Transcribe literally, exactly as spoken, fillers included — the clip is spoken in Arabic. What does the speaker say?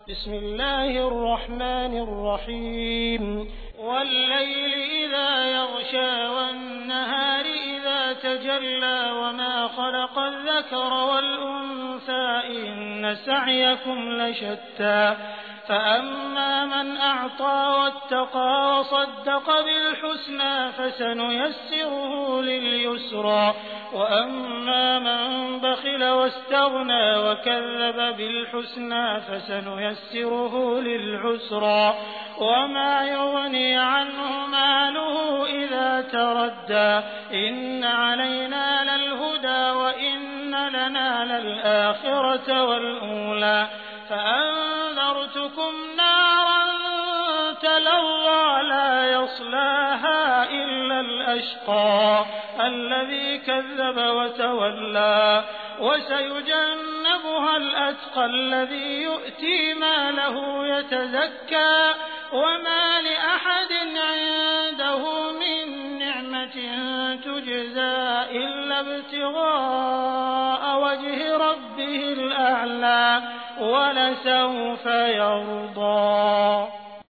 بسم الله الرحمن الرحيم والليل إذا يغشى والنهار إذا تجلى وما خلق الذكر والأنثى إن سعيكم لشتى فأما من أعطى واتقى وصدق بالحسنى فسنيسره لليسرى وأما من بخل واستغنى وكذب بالحسنى فسنيسره للعسرى وما يغني عنه ماله إذا تردى إن علينا للهدى وإن لنا للآخرة والأولى فأنذرتكم نارا تلظى لا يصلاها إلا الأشقى الذي كذب وتولى وسيجنبها الأتقى الذي يؤتي ماله يتزكى وما لأحد عنده من نعمة تجزى إلا ابتغاء وجه ربه الأعلى ولسوف يرضى.